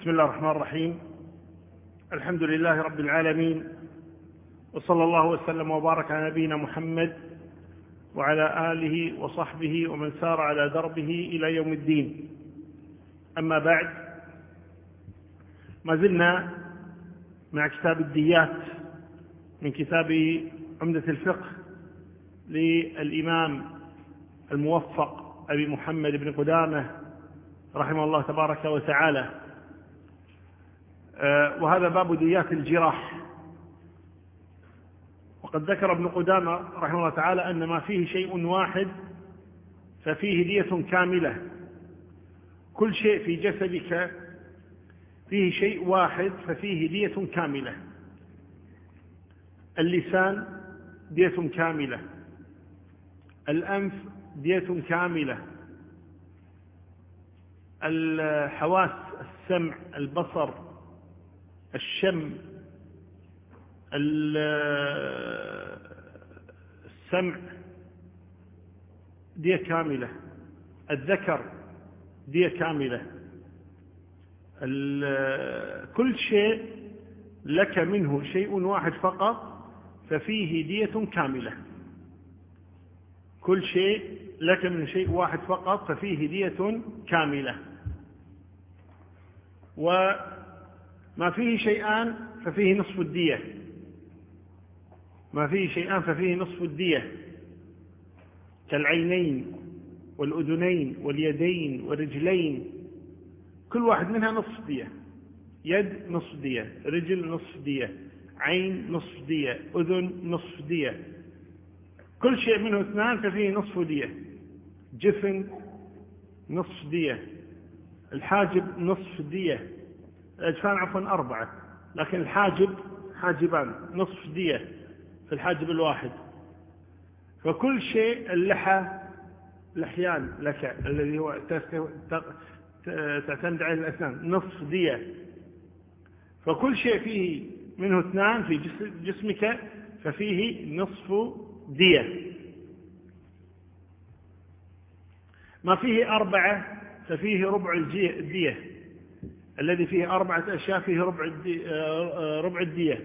بسم الله الرحمن الرحيم. الحمد لله رب العالمين، وصلى الله وسلم وبارك على نبينا محمد وعلى آله وصحبه ومن سار على دربه إلى يوم الدين. أما بعد، ما زلنا مع كتاب الديات من كتاب عمدة الفقه للإمام الموفق أبي محمد بن قدامة رحمه الله تبارك وتعالى، وهذا باب ديات الجراح. وقد ذكر ابن قدامة رحمه الله تعالى أن ما فيه شيء واحد ففيه دية كاملة. كل شيء في جسدك فيه شيء واحد ففيه دية كاملة. اللسان دية كاملة، الأنف دية كاملة، الحواس السمع البصر الشم السمع دية كاملة، الذكر دية كاملة. كل شيء لك منه شيء واحد فقط ففيه دية كاملة. كل شيء لك من شيء واحد فقط ففيه دية كاملة. وما فيه شيئان ففيه نصف الدية. ما فيه شيئان ففيه نصف الدية، كالعينين والأذنين واليدين والرجلين، كل واحد منها نصف دية. يد نصف دية، رجل نصف دية، عين نصف دية، أذن نصف دية. كل شيء منه اثنان ففيه نصف دية. جفن نصف دية، الحاجب نصف دية، الأجفان عفوا 4، لكن الحاجب حاجبان نصف دية في الحاجب الواحد. فكل شيء، اللحى لحيان لك الذي هو تعتمد عليه الأسنان نصف دية. فكل شيء فيه منه اثنان في جسمك ففيه نصف دية. ما فيه 4 ففيه ربع الدية. الذي فيه 4 أشياء فيه ربع الدية.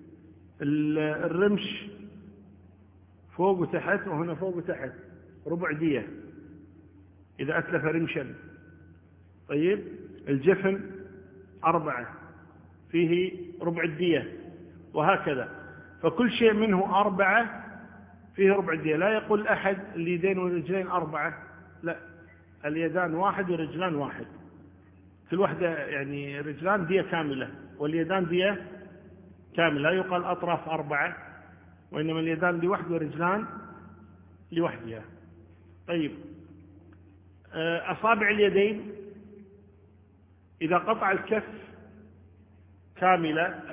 الرمش فوق وتحت، وهنا فوق وتحت، ربع دية إذا أتلف رمشا. طيب، الجفن 4 فيه ربع الدية، وهكذا. فكل شيء منه 4 فيه ربع الدية. لا يقول أحد اليدين والرجلين 4، لا، اليدان 1 والرجلان 1. كل واحدة يعني رجلان دية كاملة واليدان دية كاملة. لا يقال أطراف 4، وإنما اليدان لوحد والرجلان لوحدها. طيب، أصابع اليدين إذا قطع الكف كاملة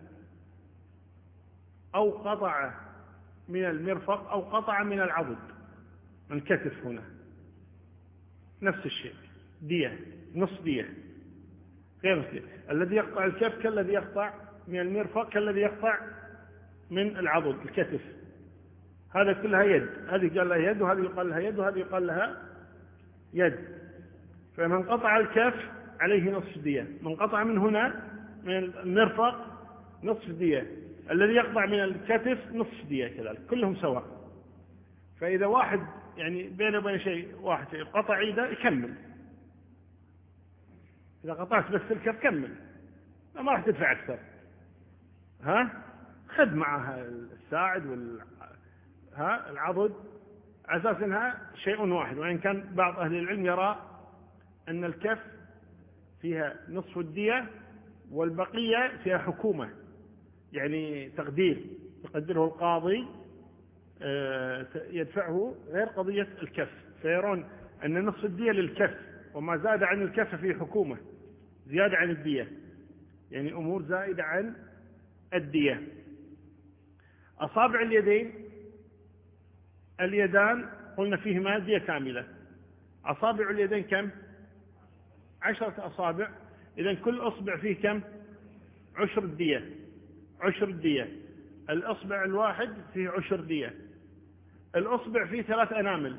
أو قطع من المرفق أو قطع من العضد، من الكتف هنا، نفس الشيء، دية، نص دية، غير نص دية. الذي يقطع الكف كالذي يقطع من المرفق كالذي يقطع من العضد الكتف. هذا كلها يد. هذه قال لها يد، وهذه يقال لها يد، وهذه يقال لها يد. فمن قطع الكف عليه نصف دية، من قطع من هنا من المرفق نصف دية، الذي يقطع من الكتف نصف دية كذلك، كلهم سواء. فإذا واحد يعني بينه وبين شيء واحد قطع عيده يكمل. إذا قطعت بس الكف كمل، ما راح تدفع أكثر. خذ معها الساعد العضد على أساس أنها شيء واحد. وإن كان بعض أهل العلم يرى أن الكف فيها نصف الدية والبقية فيها حكومة، يعني تقدير يقدره القاضي يدفعه غير قضية الكف. فيرون أن نصف الدية للكف، وما زاد عن الكف فيه حكومة، زيادة عن الدية، يعني أمور زائدة عن الدية. أصابع اليدين، اليدان قلنا فيهما دية كاملة. أصابع اليدين كم؟ 10 أصابع. إذن كل أصبع فيه كم؟ 10 الدية. 10 الدية. الأصبع الواحد فيه 10 دية. الأصبع فيه 3 أنامل،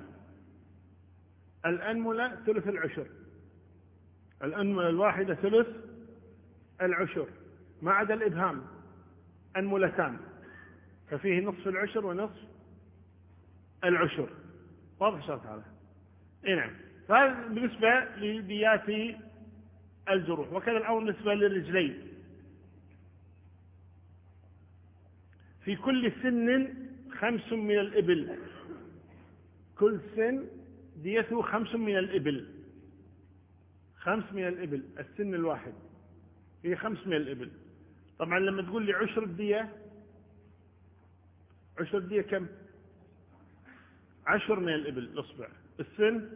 الأنملة ثلث العشر، الأنملة الواحدة ثلث العشر ما عدا الإبهام أنملتان، ففيه نصف العشر ونصف العشر. واضح إن شاء الله تعالى؟ نعم. فهذا بالنسبة لديات الجروح. وكذا الأمر بالنسبة للرجلين. في كل سن 5 من الإبل، كل سن ديته 5 من الإبل، 5 من الإبل، السن الواحد فيه 5 من الإبل. طبعا لما تقول لي عشر الدية، عشر الدية كم؟ 10 من الإبل الأصبع. السن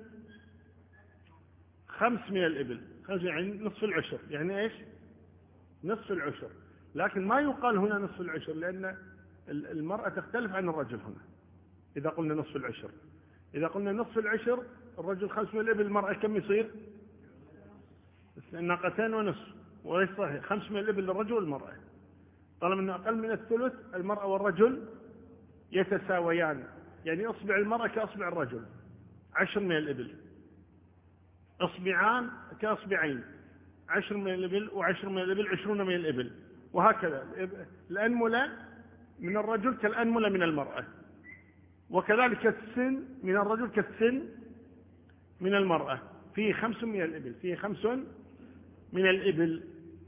5 من الإبل، يعني نصف العشر. يعني إيش؟ نصف العشر. لكن ما يقال هنا نصف العشر، لأن المرأة تختلف عن الرجل هنا. إذا قلنا نصف العشر، إذا قلنا نصف العشر الرجل 5 من الإبل، المرأة كم يصير؟ 2.5 وليس صحيح. 5 من الإبل للرجل والمرأة. طالما أنه أقل من الثلث، المرأة والرجل يتساويان. يعني أصبع المرأة كأصبع الرجل، 10 من الإبل. أصبعان كأصبعين، 10 من الإبل و10 من الإبل 20 من الإبل. وهكذا الأنملة من الرجل كالأنملة من المرأة، وكذلك السن من الرجل كالسن من المرأة. فيه 5 من الإبل، فيه 5 من الإبل.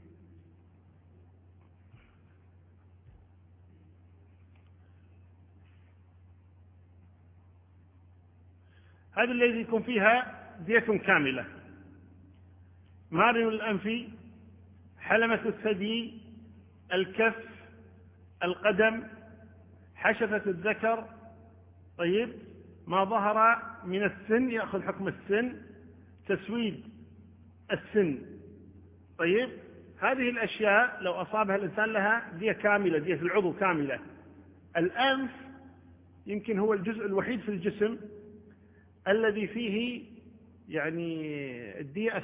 هذا الذي يكون فيها دية كاملة: مارن الأنف، حلمة الثدي، الكف، القدم، حشفة الذكر. طيب، ما ظهر من السن يأخذ حكم السن، تسويد السن. طيب، هذه الأشياء لو أصابها الإنسان لها دية كاملة، دية العضو كاملة. الأنف يمكن هو الجزء الوحيد في الجسم الذي فيه يعني الدية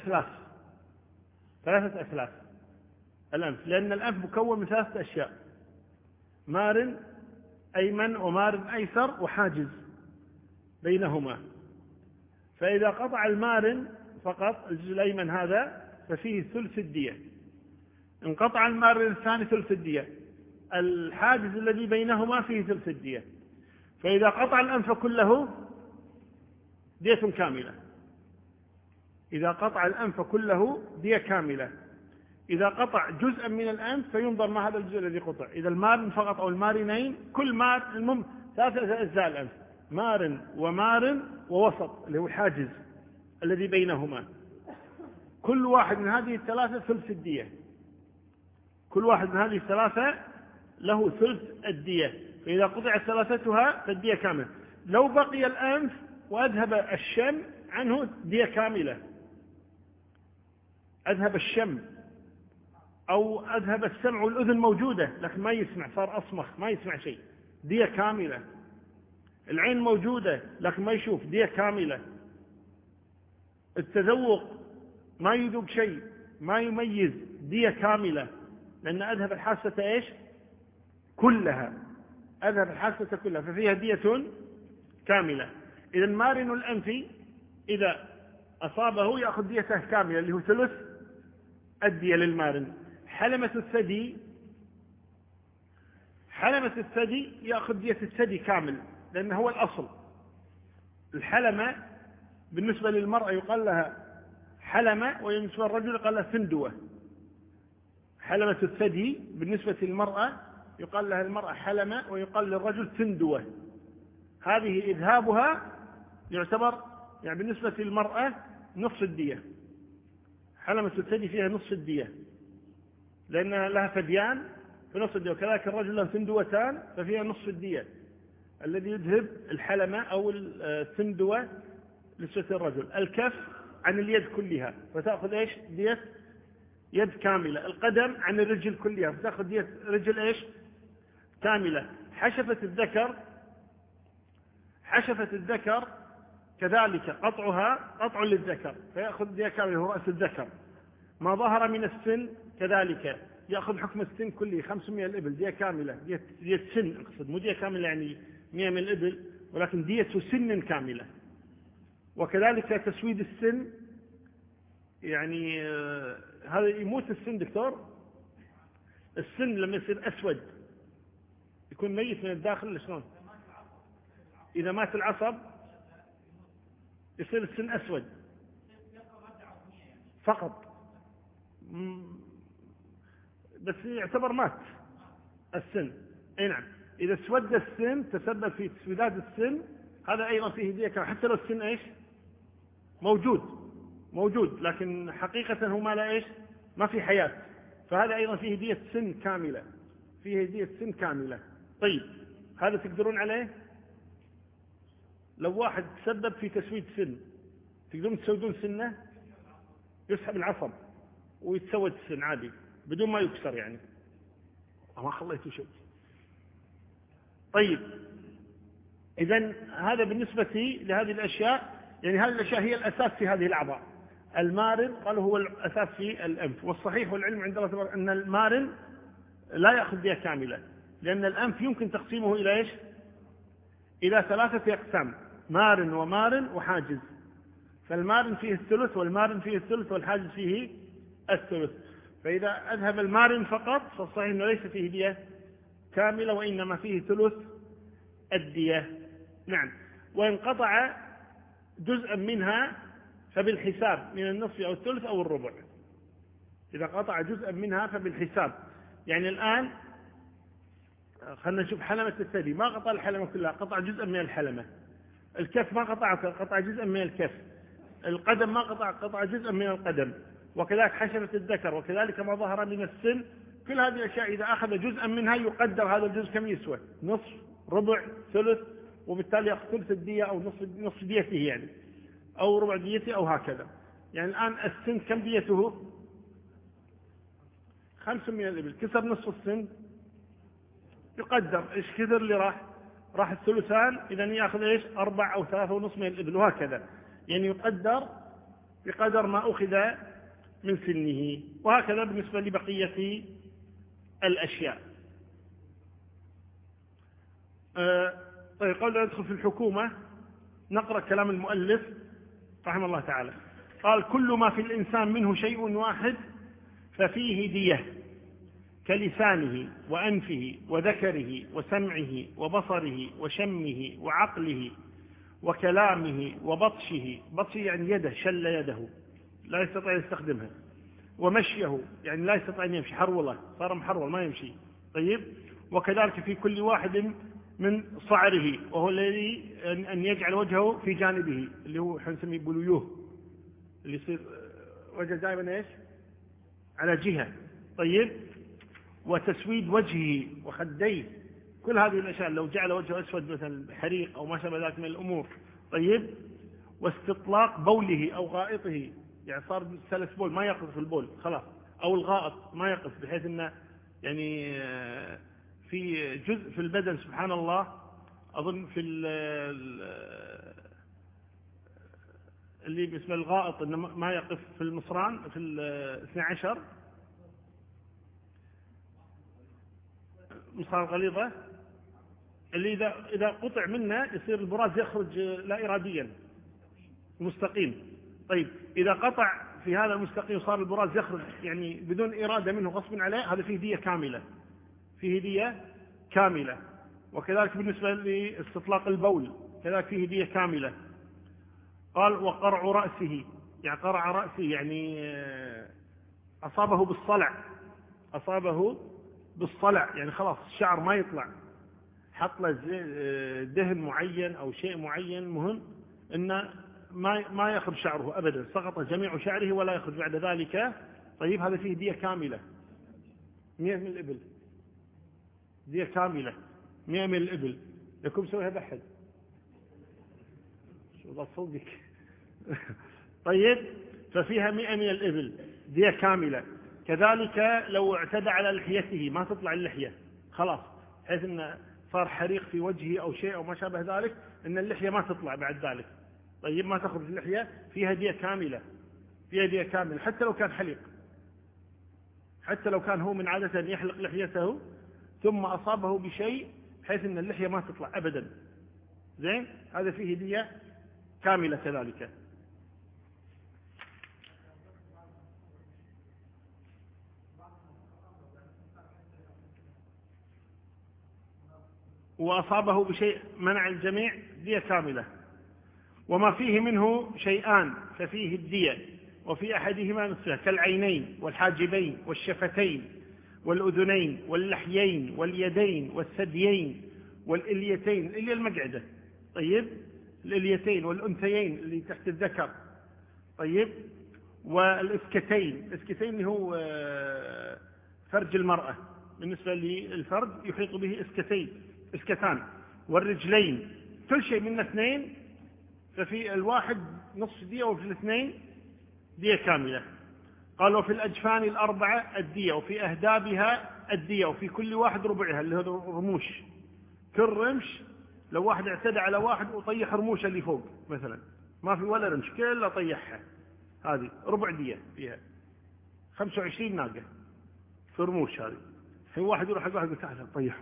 ثلاثة أثلاث. الأنف، لأن الأنف مكون من 3 أشياء: مارن أيمن ومارن أيسر وحاجز بينهما. فإذا قطع المارن فقط الجزء الأيمن هذا ففيه ثلث الدية. انقطع المارن الثاني ثلث الدية. الحاجز الذي بينهما فيه ثلث الدية. فإذا قطع الأنف كله دية كاملة. إذا قطع الأنف كله دية كاملة. إذا قطع جزءا من الأنف فينظر ما هذا الجزء الذي قطع. إذا المارن فقط أو المارنين، كل مارن 3 أجزاء الأنف: مارن ومارن ووسط اللي هو الحاجز الذي بينهما. كل واحد من هذه الثلاثة ثلث الدية. كل واحد من هذه الثلاثة له ثلث الدية. فإذا قطعت ثلاثتها فالدية كاملة. لو بقي الأنف وأذهب الشم عنه دية كاملة. أذهب الشم أو أذهب السمع والأذن موجودة لكن ما يسمع، صار أصمخ ما يسمع شيء، دية كاملة. العين موجودة لكن ما يشوف، دية كاملة. التذوق ما يذوق شيء، ما يميز، دية كاملة. لأن أذهب الحاسة إيش؟ كلها. أذهب الحاسة كلها ففيها دية كاملة. إذا مارن الأنف إذا أصابه يأخذ ديته كاملة اللي هو ثلث الدية للمارن. حلمة الثدي يأخذ دية الثدي كامل، لأنه هو الأصل. الحلمة بالنسبة للمرأة يقال لها حلمة، وبالنسبة للرجل يقال لها ثندوة. حلمة الثدي بالنسبة للمرأة يقال لها المرأة حلمة، ويقال للرجل ثندوة. هذه إذهابها يعتبر يعني بالنسبة للمرأة نصف الدية. حلمة الثدي فيها نصف الدية لأنها لها ثديان فنصف الدية، وكذلك الرجل له ثندوتان ففيها نصف الدية. الذي يذهب الحلمة أو الثندوة لنسبة الرجل. الكف عن اليد كلها فتأخذ إيش؟ دية يد كاملة. القدم عن الرجل كلها فتأخذ دية رجل إيش؟ كاملة. حشفة الذكر كذلك قطعها قطع للذكر فيأخذ دية كاملة، هو رأس الذكر. ما ظهر من السن كذلك يأخذ حكم السن كله. 5 من الإبل دية كاملة، دية سن أقصد، مو دية كاملة يعني 100 من الإبل، ولكن دية سن كاملة. وكذلك تسويد السن، يعني هذا يموت السن دكتور السن لما يصير أسود يكون ميت من الداخل شلون؟ إذا مات العصب يصير السن أسود فقط، بس يعتبر مات السن. اي نعم، إذا اسود السن تسبب في تسويدات السن هذا أيضا فيه هدية كاملة، حتى لو السن إيش موجود لكن حقيقة هو ما لا إيش ما في حياة، فهذا أيضا فيه هدية سن كاملة، فيه هدية سن كاملة. طيب هذا تقدرون عليه؟ لو واحد تسبب في تسويد سن تقدرون تسودون سنه؟ يسحب العصب ويتسود السن عادي بدون ما يكسر يعني، ما خليته شيء. طيب إذن هذا بالنسبة لهذه الأشياء، يعني هذه الأشياء هي الأساس في هذه الأعضاء. المارن قالوا هو الأساس في الأنف، والصحيح والعلم عند الله تبارك أن المارن لا يأخذ دية كاملة، لأن الأنف يمكن تقسيمه إلى إيش؟ إلى 3 أقسام: مارن ومارن وحاجز. فالمارن فيه الثلث، والمارن فيه الثلث، والحاجز فيه الثلث. فإذا أذهب المارن فقط فالصحيح أنه ليس فيه دية كاملة، وإنما فيه ثلث الدية. نعم. وإن قطع جزءا منها فبالحساب من النصف أو الثلث أو الربع. إذا قطع جزءا منها فبالحساب، يعني الآن خلنا نشوف حلمة الثدي، ما قطع الحلمة كلها، قطع جزءا من الحلمة. الكف ما قطع جزءا من الكف. القدم ما قطع جزءا من القدم. وكذلك حشرة الذكر، وكذلك ما ظهر من السن. كل هذه الأشياء إذا أخذ جزءا منها يقدر هذا الجزء كم يسوى: نصف، ربع، ثلث، وبالتالي يأخذ ثلث الدية أو نصف ديته يعني، أو ربع ديته أو هكذا. يعني الآن السن كم ديته؟ 5 من الإبل، كسر نصف السن يقدر إيش كثر اللي راح الثلثان، إذا يأخذ إيش 4 أو 3.5 من الإبل، وهكذا يعني يقدر بقدر ما أخذ من سنه. وهكذا بالنسبة لبقية الأشياء. طيب قبل أن ندخل في الحكومة نقرأ كلام المؤلف رحمه الله تعالى. قال: كل ما في الإنسان منه شيء واحد ففيه دية، كلسانه وأنفه وذكره وسمعه وبصره وشمه وعقله وكلامه وبطشه، بطشه يعني يده، شل يده لا يستطيع يستخدمها، ومشيه يعني لا يستطيع أن يمشي، حروله صار محرول ما يمشي. طيب، وكذلك في كل واحد من صعره، وهو الذي أن يجعل وجهه في جانبه، اللي هو نسميه بلويوه، اللي يصير وجه دائما ايش على جهة. طيب، وتسويد وجهه وخديه، كل هذه الأشياء لو جعل وجهه أسود مثلا حريق أو ما شابه ذلك من الأمور. طيب، واستطلاق بوله أو غائطه، يعني صار سلس بول ما يقف في البول خلاص، أو الغائط ما يقف، بحيث أنه يعني في جزء في البدن سبحان الله أظن في اللي باسم الغائط إنه ما يقف في المصران في 12 مصران غليظة، اللي إذا قطع منه يصير البراز يخرج لا إراديا مستقيم. طيب، إذا قطع في هذا المستقيم صار البراز يخرج يعني بدون إرادة منه غصب عليه، هذا فيه دية كاملة، فيه دية كاملة. وكذلك بالنسبة لاستطلاق البول كذلك فيه دية كاملة. قال: وقرع رأسه، يعني قرع رأسه يعني أصابه بالصلع، يعني خلاص الشعر ما يطلع، حط له دهن معين أو شيء معين، مهم إنه ما يخرج شعره أبدا، سقط جميع شعره ولا يخرج بعد ذلك. طيب، هذا فيه دية كاملة 100 من الإبل، دية كاملة 100 من الإبل. لكم سويها بحد شو الله صدق. طيب، ففيها 100 من الإبل دية كاملة. كذلك لو اعتدى على لحيته ما تطلع اللحية خلاص، حيث أنه صار حريق في وجهه أو شيء أو ما شابه ذلك، أن اللحية ما تطلع بعد ذلك. طيب، ما تخرج اللحية، فيها دية كاملة، فيها دية كاملة، حتى لو كان حليق، حتى لو كان هو من عادة أن يحلق لحيته ثم أصابه بشيء بحيث أن اللحية ما تطلع أبدا، زين، هذا فيه دية كاملة كذلك. وأصابه بشيء منع الجميع دية كاملة. وما فيه منه شيئان ففيه الدية، وفي أحدهما نصفها كالعينين والحاجبين والشفتين والأذنين واللحيين واليدين والثديين والإليتين، الإلية المقعدة، طيب، الإليتين والأنثيين اللي تحت الذكر، طيب، والإسكتين، الإسكتين اللي هو فرج المرأة، بالنسبة للفرد يحيط به إسكتان، والرجلين، كل شيء من اثنين، ففي الواحد نصف دية وفي الاثنين دية كاملة. قال وفي الأجفان الأربعة الدية، وفي أهدابها الدية، وفي كل واحد ربعها، اللي هو رموش، كل رمش لو واحد اعتدى على واحد وطيح رموشه اللي فوق مثلا، ما في ولا رمش كله طيحها، هذه ربع دية فيها 25 ناقة في رموش هذه. في واحد يروح حق واحد يقول تعال طيحهم،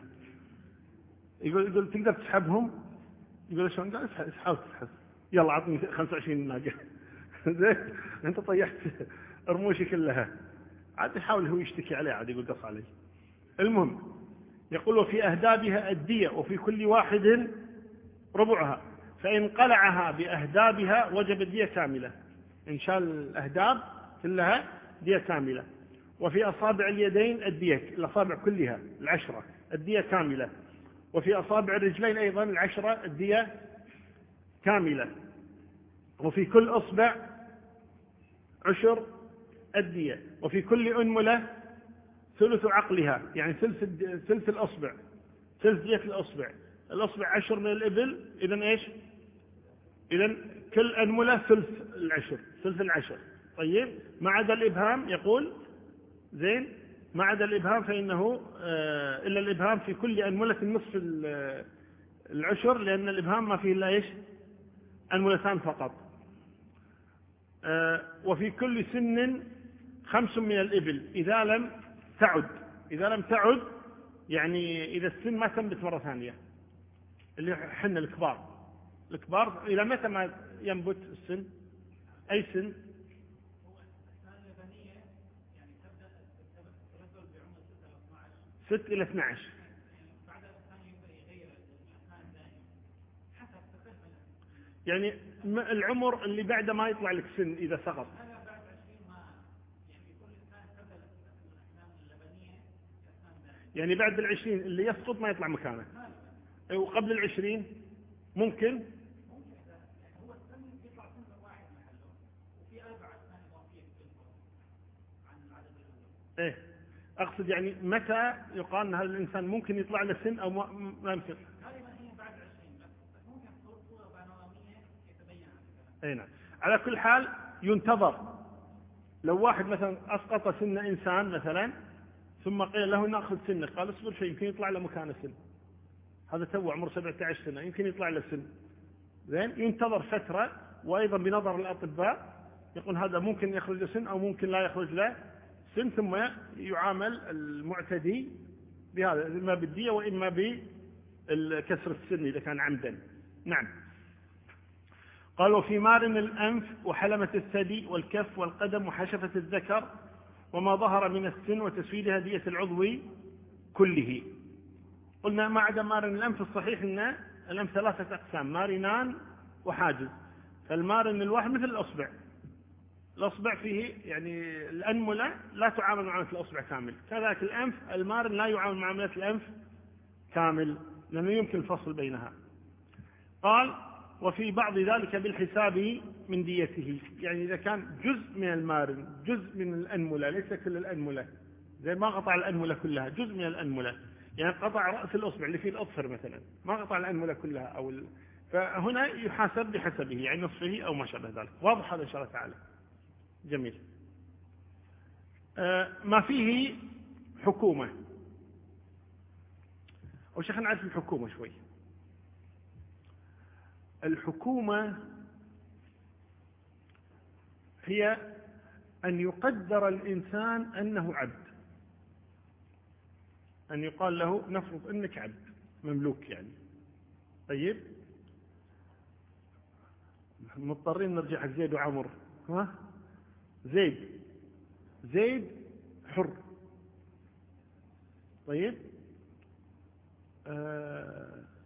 يقول تقدر تسحبهم؟ يقول شلون؟ قال اسحب يلا عطني 25 ناقة. زين انت طيحت رموشي كلها، عاد يحاول هو يشتكي عليه، عاد يقول قص علي. المهم يقول وفي أهدابها الدية، وفي كل واحد ربعها، فإن قلعها بأهدابها وجب الدية كاملة، إن شاء الأهداب كلها دية كاملة. وفي أصابع اليدين الدية، الأصابع كلها 10 الدية كاملة. وفي أصابع الرجلين أيضا 10 الدية كاملة. وفي كل أصبع 10 الدية. وفي كل أنملة ثلث عقلها، يعني ثلث الأصبع، ثلث دية الأصبع 10 من الإبل، إذن إيش؟ إذن كل أنملة ثلث العشر، طيب، ما عدا الإبهام، يقول زين، ما عدا الإبهام فإنه إلا الإبهام في كل أنملة نصف العشر، لأن الإبهام ما فيه إلا إيش؟ أنملتان فقط. وفي كل سن 5 من الإبل إذا لم تعد، يعني إذا السن ما تنبت مرة ثانية، اللي حنا الكبار إلى متى ما ينبت السن؟ أي سن؟ ست إلى 12. يعني العمر اللي بعد ما يطلع لك سن إذا سقط. يعني بعد 20 اللي يسقط ما يطلع مكانه، وقبل 20 ممكن. ايه اقصد يعني متى يقال ان هذا الانسان ممكن يطلع له سن او ما يمكن؟ غالبا هي بعد 20، بس ممكن صوره بانوراميه يتبين. اي نعم. على كل حال ينتظر، لو واحد مثلا اسقط سن انسان مثلا ثم قيل له ناخذ سنه، قال اصبر شيء يمكن يطلع له مكانه سن، هذا تو عمره 17 سنه يمكن يطلع له سن، زين، ينتظر فتره. وايضا بنظر الاطباء يقول هذا ممكن يخرج له سن او ممكن لا يخرج له سن، ثم يعامل المعتدي بهذا، إما بالدية وإما بكسر السن إذا كان عمدا. نعم. قال وفي مارن الأنف وحلمة الثدي والكف والقدم وحشفة الذكر وما ظهر من السن وتسويدها دية العضو كله. قلنا ما عدا مارن الأنف، الصحيح أن الأنف 3 أقسام، مارنان وحاجز. فالمارن الواحد مثل الأصبع فيه، يعني الأنملة لا تعامل معاملة الأصبع كامل، كذلك الأنف المارن لا يعامل معاملة الأنف كامل، لأنه يمكن الفصل بينها. قال وفي بعض ذلك بالحساب من ديته، يعني إذا كان جزء من المارن، جزء من الأنملة، ليس كل الأنملة، زي ما قطع الأنملة كلها، جزء من الأنملة، يعني قطع رأس الأصبع اللي فيه الأظفر مثلا، ما قطع الأنملة كلها فهنا يحاسب بحسبه، يعني نصفه أو ما شابه ذلك. واضح هذا إن شاء الله تعالى؟ جميل. ما فيه حكومة، أو شيخ نعرف الحكومة شوي. الحكومة هي أن يقدر الإنسان أنه عبد، أن يقال له نفرض أنك عبد مملوك يعني، طيب، مضطرين نرجع حق زيد وعمر. ها؟ زيد حر، طيب،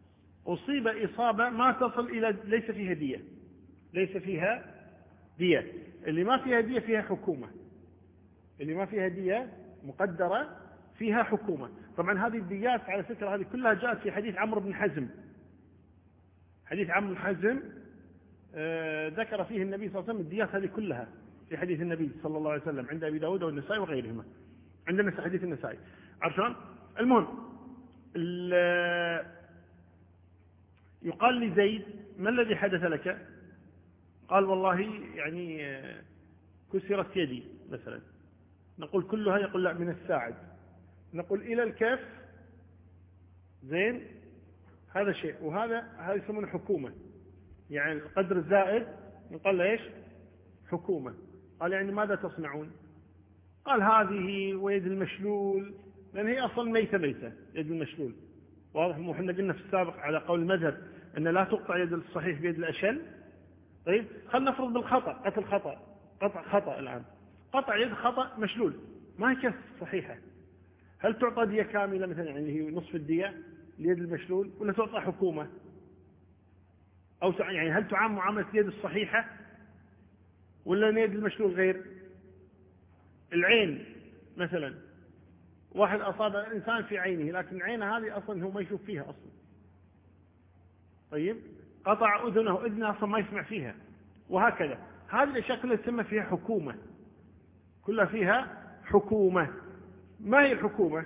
أصيب إصابة ما تصل إلى ليس فيها دية، ليس فيها دية. اللي ما فيها دية فيها حكومة، اللي ما فيها دية مقدرة فيها حكومة. طبعا هذه الديات على فكرة هذه كلها جاءت في حديث عمرو بن حزم. حديث عمرو بن حزم ذكر فيه النبي صلى الله عليه وسلم الديات هذه كلها في حديث النبي صلى الله عليه وسلم عند أبي داود والنسائي وغيرهما. عندنا في حديث النسائي عشان المهم يقال لزيد ما الذي حدث لك؟ قال والله يعني كسرت يدي مثلا. نقول كلها؟ يقول لا، من الساعد. نقول إلى الكف زين، هذا شيء، هذا يسمونه حكومة، يعني القدر الزائد يقال له ايش؟ حكومة. قال يعني ماذا تصنعون؟ قال هذه ويد المشلول، لأن هي أصلا ميتة يد المشلول. واضح؟ مو احنا قلنا في السابق على قول المذهب أن لا تقطع يد الصحيح بيد الأشل. طيب خلنا نفرض بالخطأ، قتل خطأ، قطع خطأ الآن، قطع يد خطأ مشلول ما هي كف صحيحة، هل تعطى دية كاملة مثلا يعني هي نصف الدية ليد المشلول، ولا تعطى حكومة؟ أو يعني هل تعامل معاملة اليد الصحيحة ولا يد المشلول غير؟ العين مثلا، واحد أصاب إنسان في عينه لكن عينه هذه أصلا هو ما يشوف فيها أصلا. طيب قطع أذنه أصلا ما يسمع فيها، وهكذا. هذه الأشياء كلها تسمى فيها حكومة، كلها فيها حكومة. ما هي الحكومة؟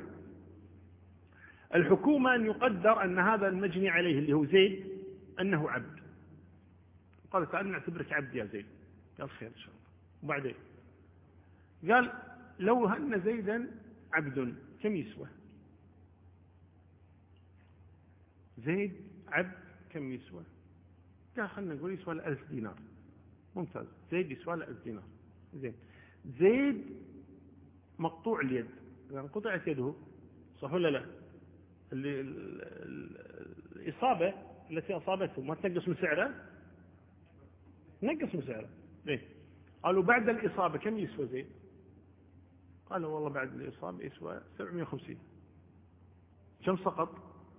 الحكومة أن يقدر أن هذا المجني عليه اللي هو زيد أنه عبد. قال تعال نعتبرك عبد يا زيد. قال خير إن شاء الله. وبعدين قال لو أن زيدا عبد كم يسوى؟ زيد عبد كم يسوى؟ قال خلنا نقول يسوى 1000 دينار. ممتاز، زيد يسوى 1000 دينار. زين، زيد مقطوع اليد، يعني قطعت يده، صح ولا لا؟ الإصابة التي أصابته ما تنقص من سعره؟ نقص من سعره. ليه؟ قالوا بعد الإصابة كم يسوى زيد؟ قالوا والله بعد الإصابة يسوى 750. كم سقط؟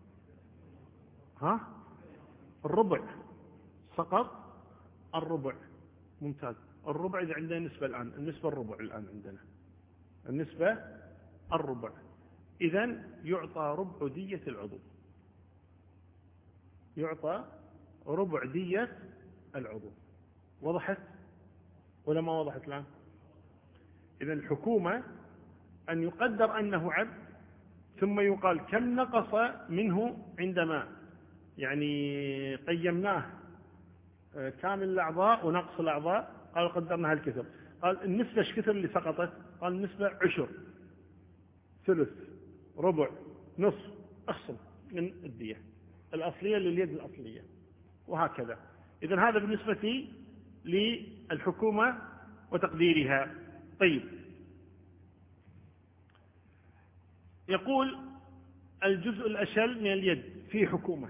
الربع. سقط الربع. ممتاز. الربع إذا عندنا نسبة الآن، النسبة الربع الآن عندنا، النسبة الربع. إذن يعطى ربع دية العضو، يعطى ربع دية العضو. وضحت ولا ما وضحت الآن؟ إذن الحكومة أن يقدر أنه عبد، ثم يقال كم نقص منه عندما يعني قيمناه كامل الأعضاء ونقص الأعضاء. قال قدرنا هالكثر. قال النسبة ايش كثر اللي سقطت؟ قال النسبة 10، ثلث، ربع، نصف، اخصم من الدية الأصلية لليد الأصلية، وهكذا. إذن هذا بالنسبة للحكومة وتقديرها. طيب، يقول الجزء الأشل من اليد فيه حكومة.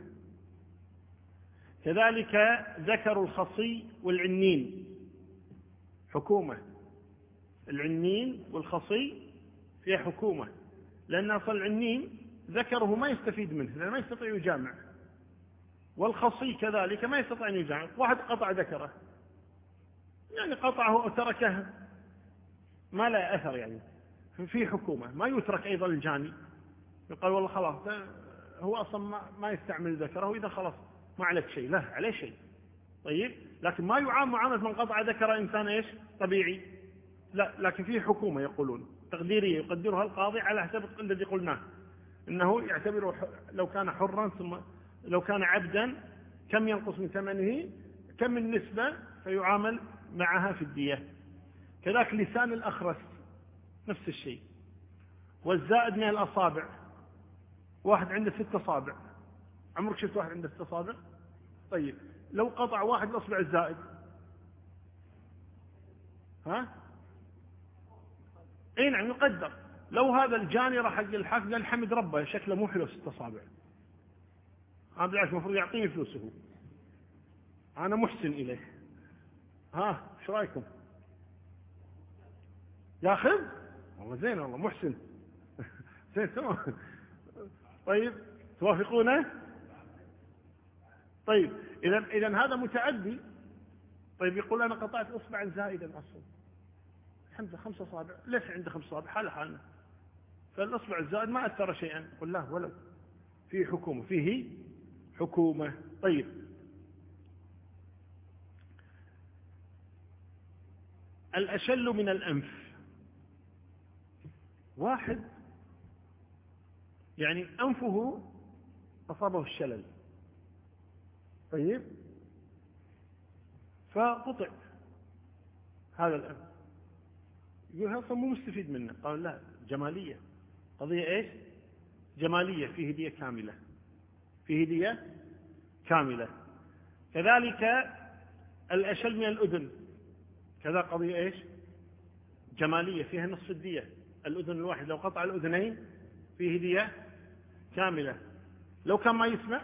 كذلك ذكر الخصي والعنين حكومة. العنين والخصي فيها حكومة، لأن أصل العنين ذكره ما يستفيد منه لأنه ما يستطيع يجامع، والخصي كذلك ما يستطيع أن يجامع. واحد قطع ذكره، يعني قطعه أو تركه ما لا أثر، يعني في حكومة. ما يترك أيضا الجاني، يقال والله خلاص هو أصلا ما يستعمل ذكره، إذا خلاص ما عليك شيء، لا عليه شيء. طيب، لكن ما يعامل معاملة من قطع ذكر إنسان إيش طبيعي، لا، لكن فيه حكومة يقولون تقديرية يقدرها القاضي على حسب الذي قلناه، إنه يعتبره لو كان حرا ثم لو كان عبدا كم ينقص من ثمنه، كم النسبة، فيعامل معها في الدية. كذلك لسان الأخرس نفس الشيء، والزائد من الأصابع. واحد عنده 6 أصابع، عمرك شفت واحد عنده 6 أصابع؟ طيب لو قطع واحد الأصبع الزائد، اي نعم يقدر. لو هذا الجاني راح حق الحاج قال حمد ربه شكله مو حلو 6 أصابع، هذا بالعكس المفروض يعطيني فلوسه، انا محسن اليه. ايش رايكم؟ ياخذ؟ والله زين، والله محسن. زين تمام. طيب توافقونه؟ طيب إذا هذا متعدي. طيب يقول أنا قطعت إصبعا زائدا أصلا، الحمد لله 5 أصابع، ليش عنده 5 أصابع حالنا، فالإصبع الزائد ما أثر شيئا. قل لا، ولو فيه حكومة، فيه حكومة. طيب الأشل من الأنف، واحد يعني أنفه أصابه الشلل، طيب فقطع هذا الأنف، يقول هذا مو مستفيد منه. قال لا، جمالية، قضية إيش؟ جمالية، فيه هدية كاملة، فيه هدية كاملة. كذلك الأشل من الأذن، كذا قضية إيش؟ جمالية، فيها نصف الدية. الأذن الواحد لو قطع الأذنين فيه هدية كاملة. لو كان ما يسمع،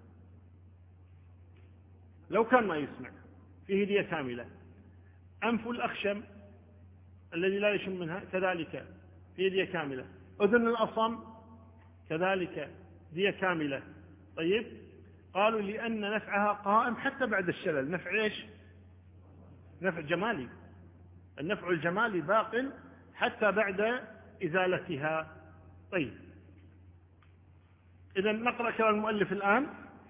لو كان ما يسمع فيه هدية كاملة. أنف الأخشم الذي لا يشم منها كذلك فيه هدية كاملة. أذن الأصم كذلك دية كاملة. طيب قالوا لأن نفعها قائم حتى بعد الشلل. نفع إيش؟ نفع جمالي، النفع الجمالي باق حتى بعد إزالتها. طيب إذا نقرأ كلام المؤلف الآن.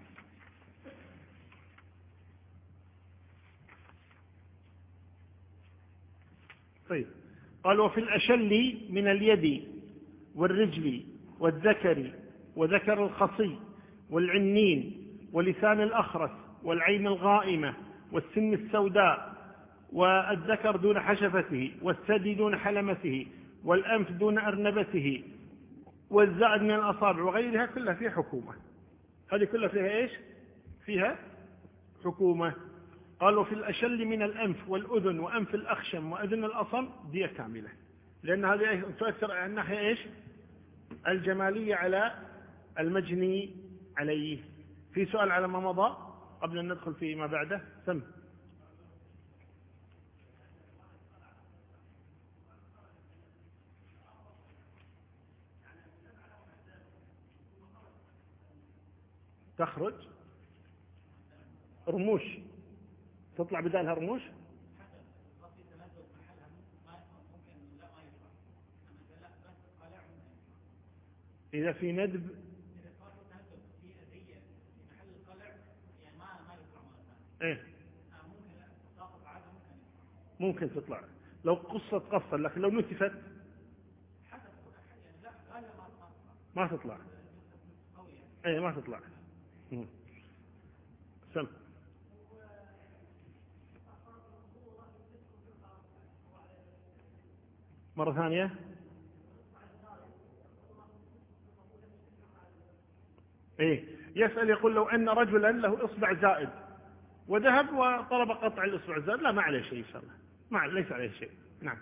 طيب قال وفي الأشل من اليد والرجل والذكر وذكر الخصي والعنين ولسان الأخرس والعين الغائمة والسن السوداء والذكر دون حشفته والثدي دون حلمته والأنف دون أرنبته والزائد من الأصابع وغيرها كلها فيها حكومة. هذه كلها فيها إيش؟ فيها حكومة. قالوا في الأشل من الأنف والأذن وأنف الأخشم وأذن الأصم دية كاملة، لأن هذه تؤثر على الناحية إيش؟ الجمالية على المجني عليه. في سؤال على ما مضى قبل أن ندخل في ما بعده؟ سم. تخرج رموش، تطلع بدالها رموش. إذا في ندب إيه ممكن تطلع لو قصت قصة، لكن لو نتفت ما تطلع. إيه ما تطلع. سم. مرة ثانية. إيه يسأل يقول لو أن رجلا له إصبع زائد وذهب وطلب قطع الإصبع الزائد، لا ما عليه شيء إن شاء الله، ما ليس عليه شيء. نعم.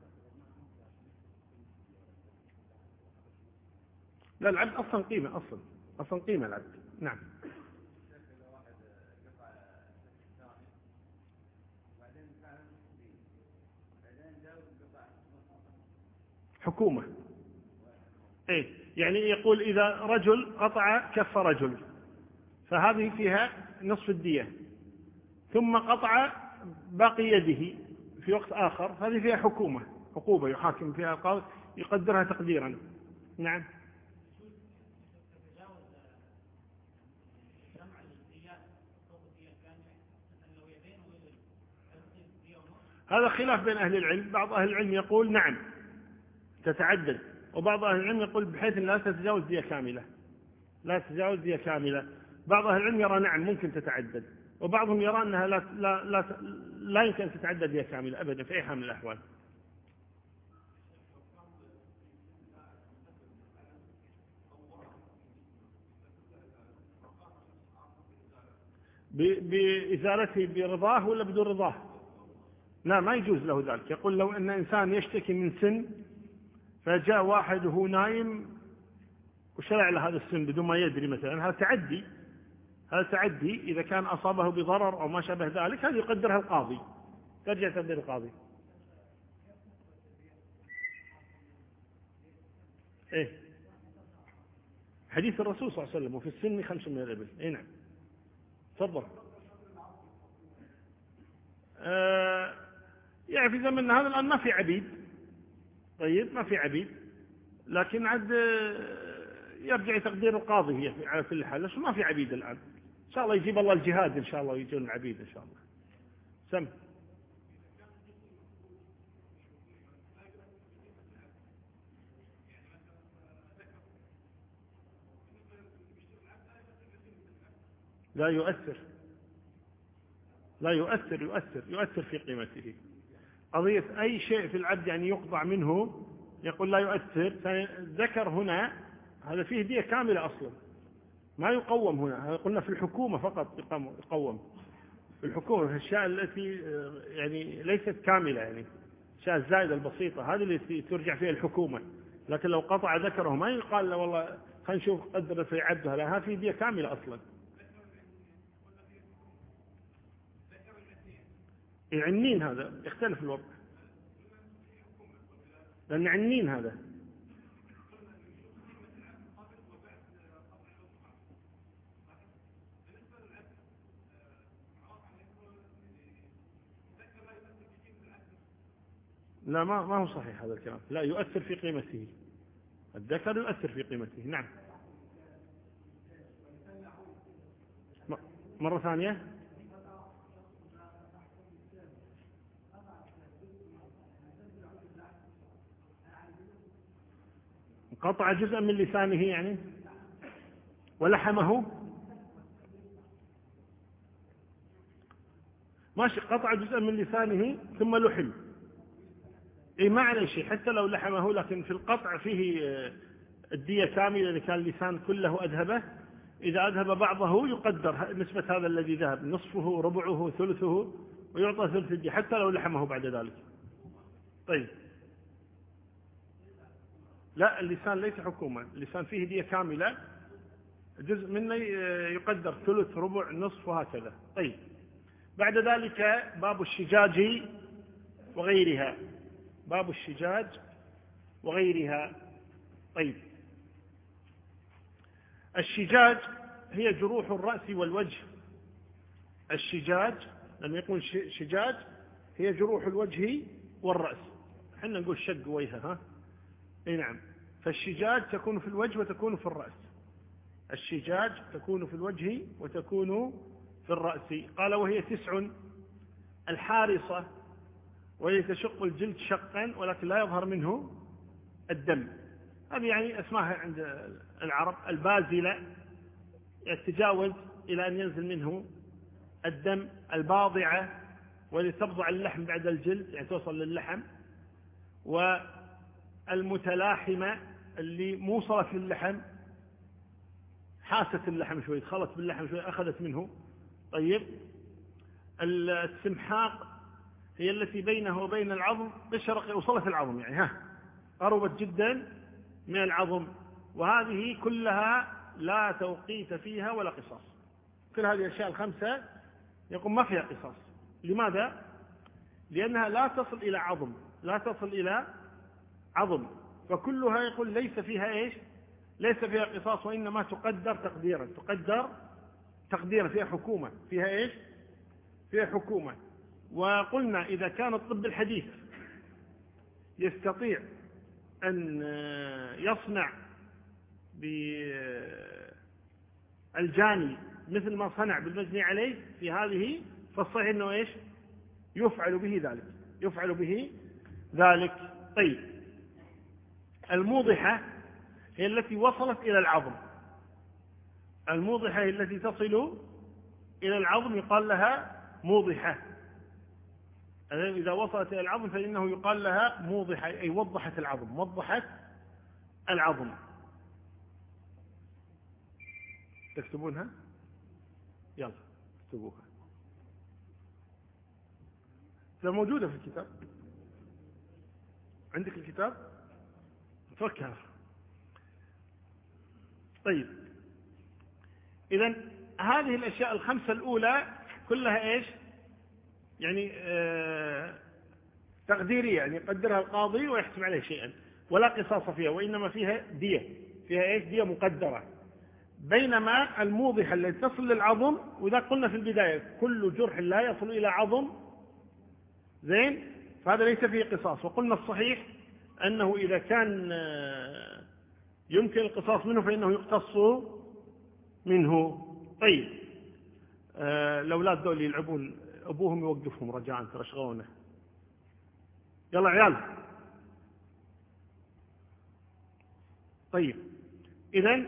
لا العبد أصلا قيمة، أصلا قيمة العبد. نعم. حكومة. إيه يعني يقول إذا رجل قطع كف رجل فهذه فيها نصف الدية، ثم قطع باقي يده في وقت آخر، هذه فيها حكومة، عقوبة يحاكم فيها القاضي يقدرها تقديرا. نعم. هذا خلاف بين أهل العلم، بعض أهل العلم يقول نعم تتعدد، وبعض أهل العلم يقول بحيث لا تتجاوز دية كاملة، لا تتجاوز دية كاملة. بعض أهل العلم يرى نعم ممكن تتعدد، وبعضهم يرى أنها لا يمكن أن تتعدد دية كاملة أبدا في أي حال من الأحوال. بإزالته برضاه ولا بدون رضاه؟ لا ما يجوز له ذلك. يقول لو أن إنسان يشتكي من سن فجاء واحد وهو نايم وشرع له هذا السن بدون ما يدري مثلا، هذا تعدي، هذا تعدي. إذا كان أصابه بضرر أو ما شابه ذلك هذا يقدرها القاضي، ترجع تقدير القاضي. إيه حديث الرسول صلى الله عليه وسلم وفي السن 5 من الإبل. إيه نعم تفضل. يعني في زمننا هذا الآن ما في عبيد. طيب ما في عبيد، لكن عاد يرجع تقدير القاضي هي على كل حال، ليش ما في عبيد الآن؟ إن شاء الله يجيب الله الجهاد إن شاء الله ويجون العبيد إن شاء الله. سم. لا يؤثر، لا يؤثر، يؤثر في قيمته. قضية أي شيء في العبد يعني يقطع منه يقول لا يؤثر. ذكر هنا هذا فيه دية كاملة أصلا، ما يقوم هنا. هذا قلنا في الحكومة فقط يقوم، في الحكومة في الأشياء التي يعني ليست كاملة، يعني الأشياء الزائدة البسيطة هذه التي ترجع فيها الحكومة. لكن لو قطع ذكره ما يقال له والله خلينا نشوف قدر في عبدها، لا هذه دية كاملة أصلا. عنين هذا يختلف الوضع، لأن عنين هذا لا ما هو صحيح هذا الكلام. لا يؤثر في قيمته، الذكر يؤثر في قيمته. نعم. مرة ثانية. قطع جزءا من لسانه يعني ولحمه. ماشي، قطع جزءا من لسانه ثم لحم، اي ما عليه شيء حتى لو لحمه، لكن في القطع فيه الدية كاملة إذا كان اللسان كله أذهبه. إذا أذهب بعضه يقدر نسبة هذا الذي ذهب، نصفه ربعه ثلثه، ويعطى ثلث الدية حتى لو لحمه بعد ذلك. طيب لا، اللسان ليس حكومة، اللسان فيه دية كاملة، جزء منه يقدر ثلث ربع نصف وهكذا. طيب بعد ذلك باب الشجاج وغيرها، باب الشجاج وغيرها. طيب الشجاج هي جروح الرأس والوجه. الشجاج لما يقول شجاج هي جروح الوجه والرأس، احنا نقول شق وجهه ها. اي نعم، فالشجاج تكون في الوجه وتكون في الرأس. الشجاج تكون في الوجه وتكون في الرأس. قال وهي 9: الحارصة وهي تشق الجلد شقا ولكن لا يظهر منه الدم، هذه يعني اسمها عند العرب. البازلة يتجاوز إلى أن ينزل منه الدم. الباضعة والتي تبضع اللحم بعد الجلد يعني توصل للحم. والمتلاحمة اللي موصلت للحم، حاست اللحم شوي، دخلت باللحم شوي أخذت منه. طيب السمحاق هي التي بينه وبين العظم بشرق، وصلت العظم يعني قربت جدا من العظم. وهذه كلها لا توقيت فيها ولا قصاص. كل هذه الأشياء الخمسة يقول ما فيها قصاص. لماذا؟ لأنها لا تصل إلى عظم، لا تصل إلى عظم، فكلها يقول ليس فيها إيش؟ ليس فيها قصاص، وإنما تقدر تقديرا، تقدر تقديرا، فيها حكومة، فيها إيش؟ فيها حكومة. وقلنا إذا كان الطب الحديث يستطيع أن يصنع بالجاني مثل ما صنع بالمجني عليه في هذه، فالصحيح أنه إيش؟ يفعل به ذلك، يفعل به ذلك. طيب الموضحة هي التي وصلت إلى العظم. الموضحة هي التي تصل إلى العظم يقال لها موضحة. إذا وصلت إلى العظم فإنه يقال لها موضحة، أي وضحت العظم، وضحت العظم. تكتبونها؟ يلا اكتبوها، إذا موجودة في الكتاب. عندك الكتاب؟ تفكها. طيب إذن هذه الأشياء الخمسة الأولى كلها إيش؟ يعني تقديرية، يعني يقدرها القاضي ويحسب عليه شيئا، ولا قصاص فيها، وإنما فيها دية، فيها إيش؟ دية مقدرة. بينما الموضحة التي تصل للعظم، وإذا قلنا في البداية كل جرح لا يصل إلى عظم زين فهذا ليس فيه قصاص. وقلنا الصحيح أنه إذا كان يمكن القصاص منه فإنه يقتص منه. طيب الأولاد دول يلعبون، أبوهم يوقفهم رجاء ترشغونه. يلا عيال. طيب إذن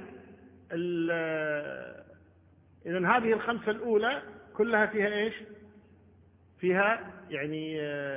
هذه الخمسة الأولى كلها فيها إيش؟ فيها يعني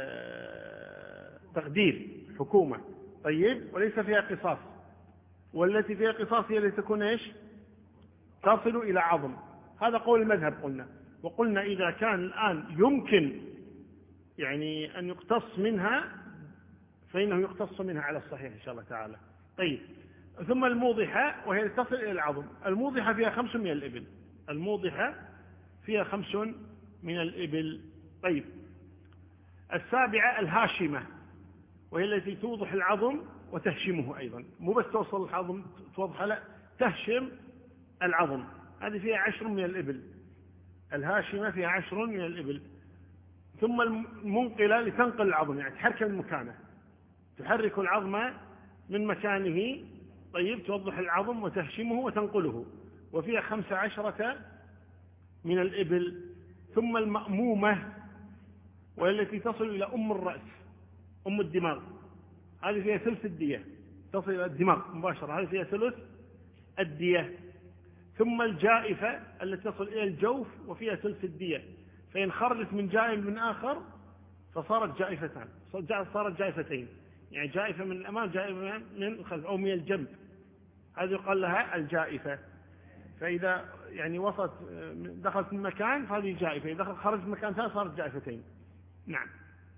تقدير حكومة. طيب وليس فيها قصاص، والتي فيها قصاص هي التي تكون إيش؟ تصل إلى عظم. هذا قول المذهب قلنا. وقلنا إذا كان الآن يمكن يعني أن يقتص منها فإنه يقتص منها على الصحيح إن شاء الله تعالى. طيب ثم الموضحة وهي تصل إلى العظم. الموضحة فيها 5 من الإبل. الموضحة فيها 5 من الإبل. طيب السابعة الهاشمة، وهي التي توضح العظم وتهشمه أيضا، مو بس توصل العظم توضح، لا تهشم العظم. هذه فيها 10 من الإبل. الهاشمة فيها 10 من الإبل. ثم المنقلة لتنقل العظم، يعني تحركه من مكانه، تحرك العظم من مكانه. طيب توضح العظم وتهشمه وتنقله، وفيها 15 من الإبل. ثم المأمومة وهي التي تصل إلى أم الرأس، أم الدماغ، هذه فيها ثلث الدية، تصل إلى الدماغ مباشرة، هذه فيها ثلث الدية. ثم الجائفة التي تصل إلى الجوف وفيها ثلث الدية، فإن خرجت من جانب من آخر فصارت جائفتان، صارت جائفتين، يعني جائفة من الأمام جائفة من الخلف أو من الجنب، هذه يقال لها الجائفة. فإذا يعني وصلت دخلت من مكان فهذه جائفة، إذا خرجت من مكان ثاني صارت جائفتين. نعم.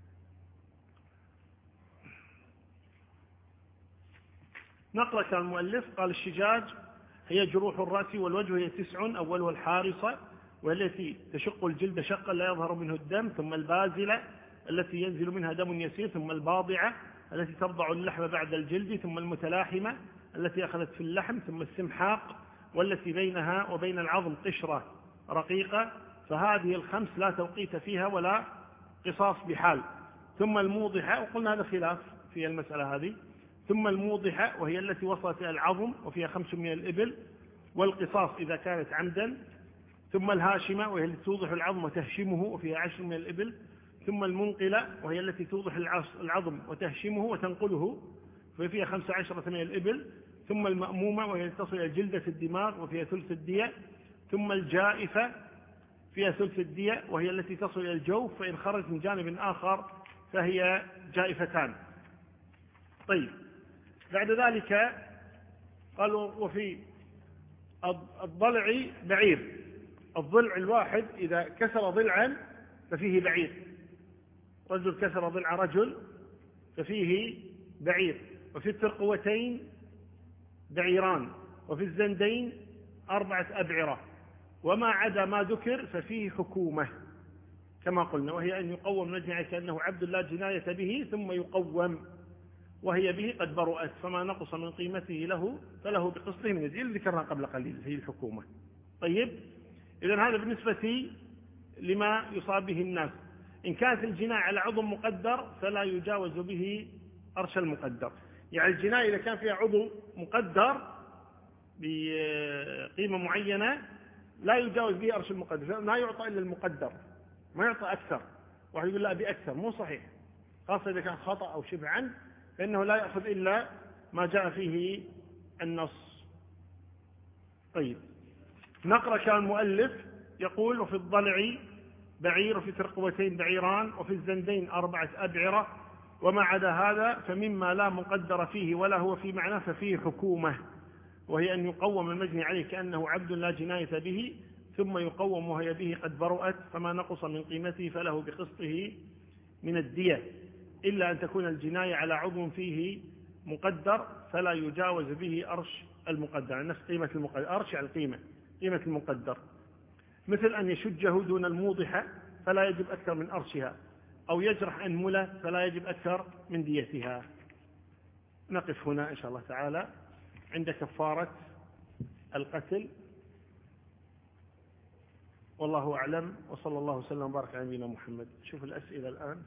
نقرأ كان المؤلف قال الشجاج هي جروح الرأس والوجه، هي 9: أولها الحارصة والتي تشق الجلد شقا لا يظهر منه الدم، ثم البازلة التي ينزل منها دم يسير، ثم الباضعة التي ترضع اللحم بعد الجلد، ثم المتلاحمة التي أخذت في اللحم، ثم السمحاق والتي بينها وبين العظم قشرة رقيقة. فهذه الخمس لا توقيت فيها ولا قصاص بحال. ثم الموضحة، وقلنا هذا خلاف في المسألة هذه. ثم الموضحة وهي التي وصلت إلى العظم وفيها 5 من الإبل، والقصاص إذا كانت عمدا. ثم الهاشمة وهي التي توضح العظم وتهشمه وفيها 10 من الإبل. ثم المنقلة وهي التي توضح العظم وتهشمه وتنقله وفيها 15 من الإبل. ثم المأمومة وهي التي تصل إلى جلدة الدماغ وفيها ثلث الدية. ثم الجائفة فيها ثلث الدية وهي التي تصل إلى الجوف، فإن خرجت من جانب آخر فهي جائفتان. طيب بعد ذلك قالوا وفي الضلع بعير. الضلع الواحد إذا كسر ضلعا ففيه بعير، رجل كسر ضلع رجل ففيه بعير. وفي الترقوتين بعيران، وفي الزندين 4 أبعرة، وما عدا ما ذكر ففيه حكومة كما قلنا، وهي أن يقوم نجمع كأنه عبد لا جناية به ثم يقوم، وهي به قد برؤت، فما نقص من قيمته له فله بقسطه من الدين، ذكرنا قبل قليل هي الحكومة. طيب إذن هذا بالنسبة لما يصاب به الناس. إن كانت الجناية على عضو مقدر فلا يجاوز به أرش المقدر، يعني الجناية إذا كان فيها عضو مقدر بقيمة معينة لا يجاوز به أرش المقدر، ما يعطى إلا المقدر، ما يعطى أكثر. واحد يقول لا بأكثر، مو صحيح، خاصة إذا كان خطأ أو شبه عنه فإنه لا يأخذ إلا ما جاء فيه النص. طيب نقرأ كان المؤلف يقول وفي الضلع بعير، وفي ترقوتين بعيران، وفي الزندين 4 أبعرة، وما عدا هذا فمما لا مقدر فيه ولا هو في معناه ففيه حكومة، وهي أن يقوم المجني عليه كأنه عبد لا جناية به ثم يقوم وهي به قد برؤت، فما نقص من قيمته فله بقسطه من الدية، إلا أن تكون الجناية على عضو فيه مقدر فلا يجاوز به أرش المقدر، نفس قيمة المقدر، أرش على قيمة المقدر، مثل أن يشجه دون الموضحة فلا يجب أكثر من أرشها، أو يجرح أنملة فلا يجب أكثر من ديتها. نقف هنا إن شاء الله تعالى عند كفارة القتل. والله أعلم، وصلى الله وسلم وبارك على نبينا محمد. شوف الأسئلة الآن.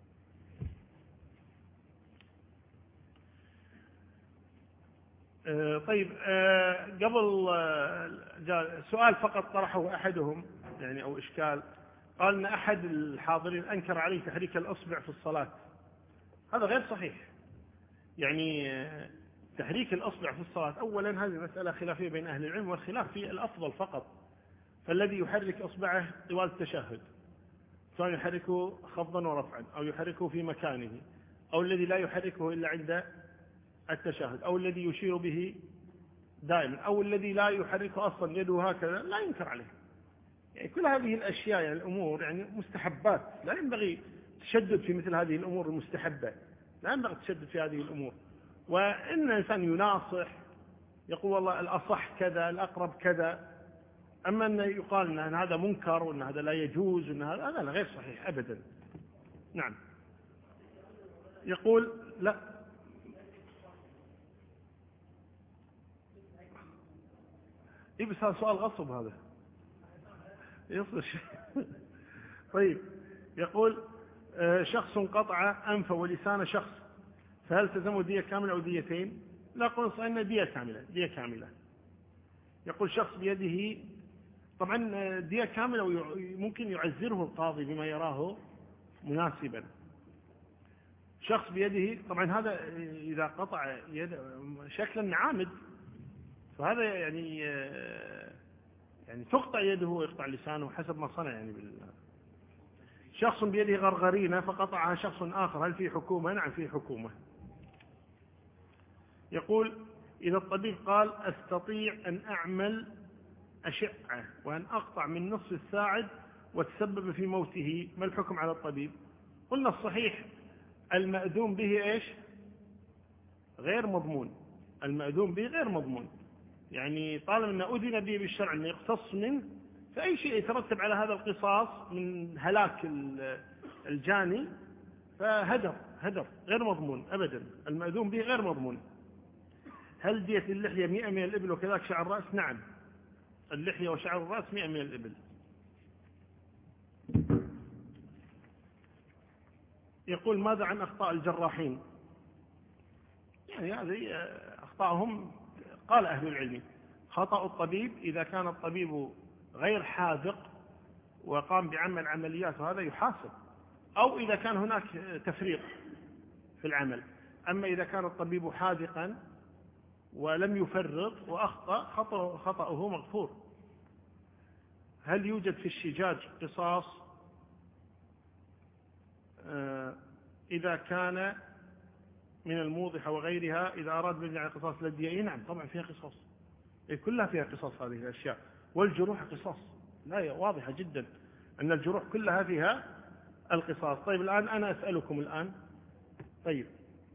طيب، قبل سؤال فقط طرحه أحدهم يعني أو إشكال، قال أن أحد الحاضرين أنكر عليه تحريك الأصبع في الصلاة. هذا غير صحيح. يعني تحريك الأصبع في الصلاة أولا هذه مسألة خلافية بين أهل العلم، والخلاف في الأفضل فقط. فالذي يحرك أصبعه طوال التشهد سواء يحركه خفضا ورفعا أو يحركه في مكانه، أو الذي لا يحركه إلا عند التشهد، أو الذي يشير به دائما، أو الذي لا يحركه أصلا يده هكذا، لا ينكر عليه. يعني كل هذه الأشياء يعني الأمور يعني مستحبات، لا ينبغي تشدد في مثل هذه الأمور المستحبة، لا ينبغي تشدد في هذه الأمور. وإن الإنسان يناصح يقول والله الأصح كذا الأقرب كذا، أما أن يقال أن هذا منكر وأن هذا لا يجوز وأن هذا غير صحيح أبدا. نعم. يقول لا، إيه بس هذا سؤال غصب هذا يصل شيء. طيب، يقول شخص قطع أنف ولسان شخص، فهل تلزمه دية كاملة أو ديتين؟ لا، قل صحيح دية كاملة، دية كاملة. يقول شخص بيده، طبعا دية كاملة ممكن يعزره القاضي بما يراه مناسبا. شخص بيده، طبعا هذا إذا قطع يد شكلا عامد فهذا يعني تقطع يده ويقطع لسانه حسب ما صنع. يعني شخص بيده غرغرينة فقطعها شخص آخر، هل في حكومة؟ نعم في حكومة. يقول إذا الطبيب قال أستطيع أن أعمل أشعة وأن أقطع من نصف الساعد وتسبب في موته، ما الحكم على الطبيب؟ قلنا الصحيح المأذون به إيش؟ غير مضمون. المأذون به غير مضمون، يعني طالما أن أذن به بالشرع أن يقتص منه، فأي شيء يترتب على هذا القصاص من هلاك الجاني فهدر غير مضمون أبدا. المأذون به غير مضمون. هل دية اللحية 100 من الإبل وكذلك شعر الرأس؟ نعم، اللحية وشعر الرأس 100 من الإبل. يقول ماذا عن أخطاء الجراحين؟ يعني هذه أخطاءهم قال أهل العلم خطأ الطبيب إذا كان الطبيب غير حاذق وقام بعمل عمليات وهذا يحاسب، أو إذا كان هناك تفريط في العمل. أما إذا كان الطبيب حاذقا ولم يفرط وأخطأ خطأه مغفور. هل يوجد في الشجاج قصاص إذا كان من الموضحة وغيرها إذا أراد بني على قصاص للدية؟ نعم طبعا فيها قصاص، كلها فيها قصاص هذه الأشياء. والجروح قصاص، لا واضحة جدا أن الجروح كلها فيها القصاص. طيب الآن أنا أسألكم الآن، طيب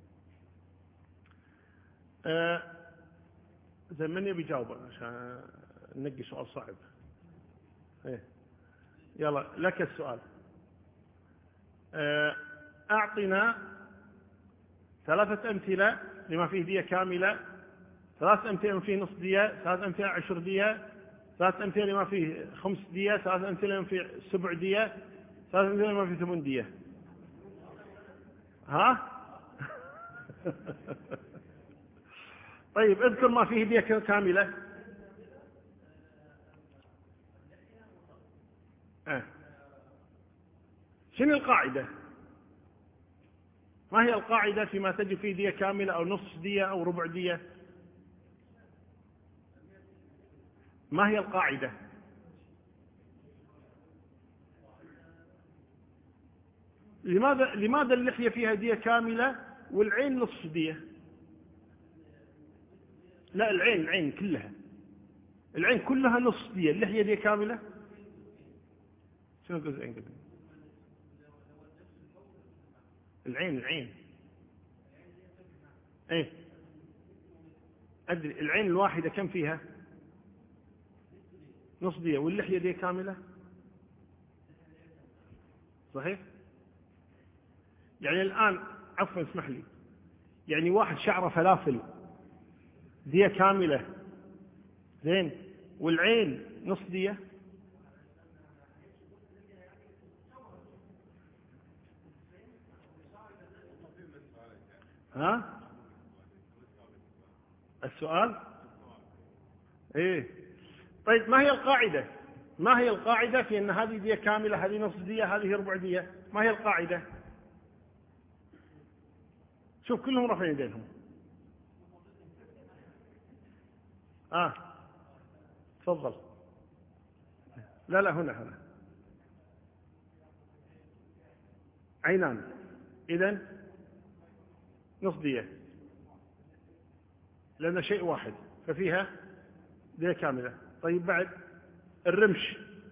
زي من يبي يجاوب عشان ننقي سؤال صعب؟ يلا لك السؤال. أعطنا 3 أمثلة لما فيه دية كاملة، 3 أمثلة لما فيه نصف دية، 3 أمثلة 10 دية، 3 أمثلة لما فيه 5 دية، 3 أمثلة لما فيه 7 دية، 3 أمثلة لما فيه 8 دية. ها؟ طيب اذكر ما فيه دية كاملة. شنو القاعدة؟ ما هي القاعدة فيما تجب فيه دية كاملة أو نصف دية أو ربع دية؟ ما هي القاعدة؟ لماذا اللحية فيها دية كاملة والعين نصف دية؟ لا، العين كلها، العين كلها نصف دية، اللحية دية كاملة. شنو جزئين كده؟ العين ايه ادري، العين الواحدة كم فيها؟ نصف دية، واللحية دية كاملة. صحيح. يعني الآن عفوا اسمح لي، يعني واحد شعره فلافل دية كاملة زين، والعين نصف دية. ها؟ السؤال إيه؟ طيب ما هي القاعدة؟ ما هي القاعدة في أن هذه دية كاملة، هذه نصف دية، هذه ربع دية؟ ما هي القاعدة؟ شوف كلهم رافعين يدينهم. تفضل. لا هنا عينان، إذن نصف دية، لأن شيء واحد ففيها دية كاملة. طيب بعد الرمش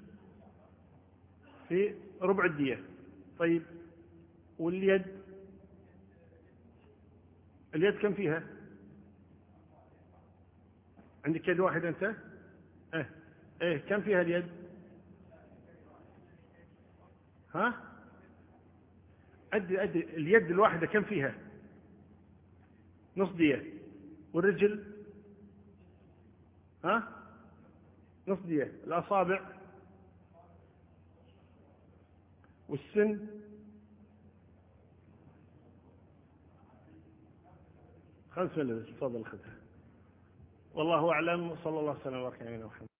في ربع الدية. طيب واليد، اليد كم فيها؟ عندك يد واحدة أنت؟ كم فيها اليد؟ ها؟ أدي اليد الواحدة كم فيها؟ نص دية. والرجل؟ نص دية. الأصابع والسن 5 ملل. تفضل خذها. والله أعلم، وصلى الله وسلم وبارك على نبينا محمد.